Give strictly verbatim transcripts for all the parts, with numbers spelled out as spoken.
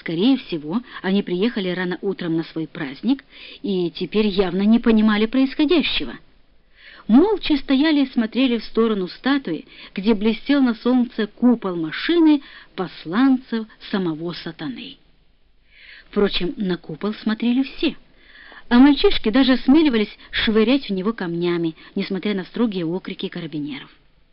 скорее всего, они приехали рано утром на свой праздник и теперь явно не понимали происходящего. Молча стояли и смотрели в сторону статуи, где блестел на солнце купол машины посланцев самого сатаны. Впрочем, на купол смотрели все, а мальчишки даже осмеливались швырять в него камнями, несмотря на строгие окрики карабинеров.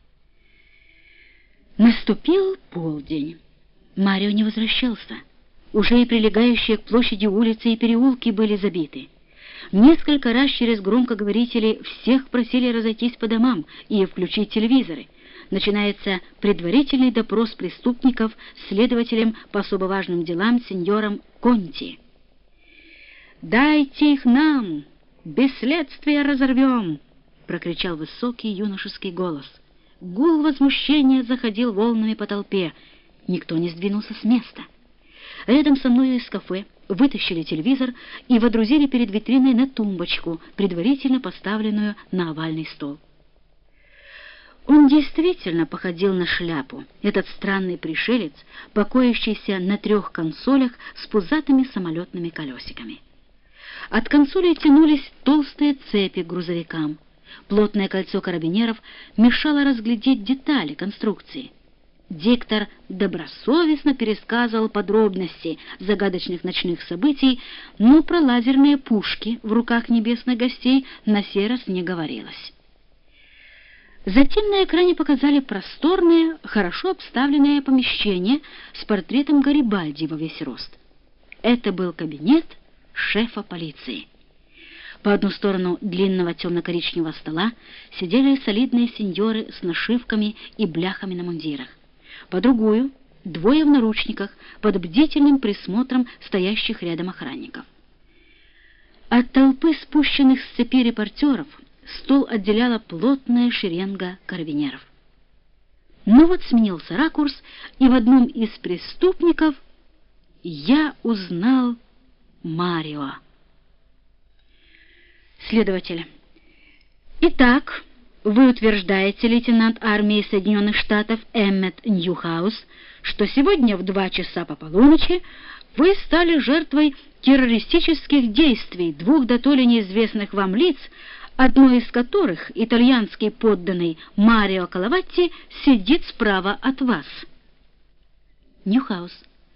Наступил полдень. Марио не возвращался. Уже и прилегающие к площади улицы и переулки были забиты. Несколько раз через громкоговорители всех просили разойтись по домам и включить телевизоры. Начинается предварительный допрос преступников следователем по особо важным делам сеньором Конти. «Дайте их нам! Без следствия разорвем!» — прокричал высокий юношеский голос. Гул возмущения заходил волнами по толпе. Никто не сдвинулся с места. Рядом со мной из кафе вытащили телевизор и водрузили перед витриной на тумбочку, предварительно поставленную на овальный стол. Он действительно походил на шляпу, этот странный пришелец, покоящийся на трех консолях с пузатыми самолетными колесиками. От консолей тянулись толстые цепи к грузовикам. Плотное кольцо карабинеров мешало разглядеть детали конструкции. Диктор добросовестно пересказывал подробности загадочных ночных событий, но про лазерные пушки в руках небесных гостей на сей раз не говорилось. Затем на экране показали просторное, хорошо обставленное помещение с портретом Гарибальди во весь рост. Это был кабинет шефа полиции. По одну сторону длинного темно-коричневого стола сидели солидные сеньоры с нашивками и бляхами на мундирах. По другую — двое в наручниках под бдительным присмотром стоящих рядом охранников. От толпы спущенных с цепи репортеров стол отделяла плотная шеренга карабинеров. Но вот сменился ракурс, и в одном из преступников я узнал Марио. Следователь. Итак, вы утверждаете, лейтенант армии Соединенных Штатов Эммет Ньюхаус, что сегодня в два часа по полуночи вы стали жертвой террористических действий двух дотоле неизвестных вам лиц, одной из которых, итальянский подданный Марио Калаватти, сидит справа от вас. Ньюхаус.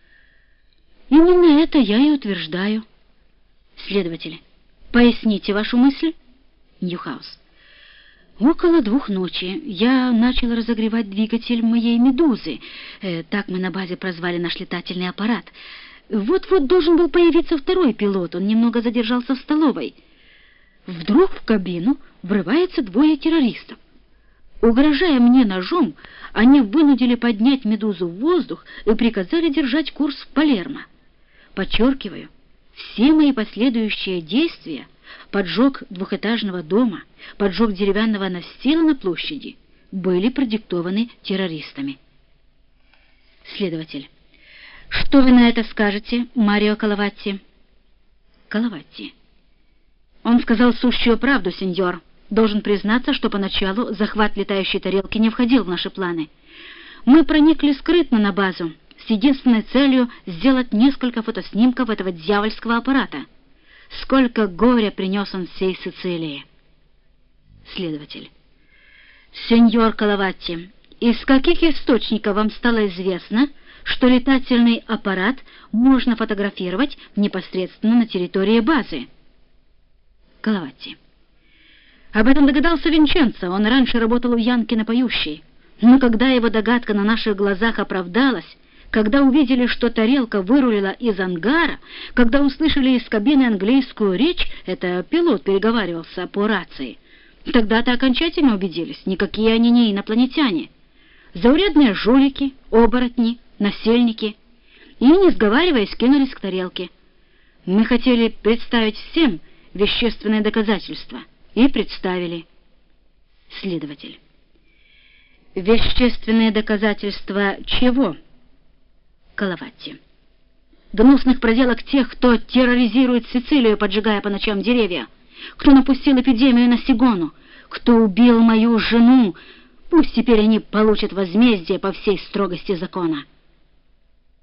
Именно это я и утверждаю. Следователь. Поясните вашу мысль. Ньюхаус. Около двух ночи я начал разогревать двигатель моей «Медузы». Э, так мы на базе прозвали наш летательный аппарат. Вот-вот должен был появиться второй пилот, он немного задержался в столовой. Вдруг в кабину врывается двое террористов. Угрожая мне ножом, они вынудили поднять «Медузу» в воздух и приказали держать курс в Палермо. Подчеркиваю, все мои последующие действия, поджог двухэтажного дома, поджог деревянного настила на площади, были продиктованы террористами. Следователь. Что вы на это скажете, Марио Калаватти? Калаватти. Он сказал сущую правду, сеньор. Должен признаться, что поначалу захват летающей тарелки не входил в наши планы. Мы проникли скрытно на базу, с единственной целью сделать несколько фотоснимков этого дьявольского аппарата. Сколько горя принес он всей Сицилии. Следователь. Сеньор Калаватти, из каких источников вам стало известно, что летательный аппарат можно фотографировать непосредственно на территории базы? Калаватти. Об этом догадался Винченцо, он раньше работал у Янки на поющей. Но когда его догадка на наших глазах оправдалась, когда увидели, что тарелка вырулила из ангара, когда услышали из кабины английскую речь, это пилот переговаривался по рации, тогда-то окончательно убедились, никакие они не инопланетяне. Заурядные жулики, оборотни, насельники. И, не сговариваясь, кинулись к тарелке. Мы хотели представить всем вещественные доказательства. И представили. Следователь. Вещественные доказательства чего? Калаватти. Гнусных проделок тех, кто терроризирует Сицилию, поджигая по ночам деревья, кто напустил эпидемию на Сигону, кто убил мою жену. Пусть теперь они получат возмездие по всей строгости закона.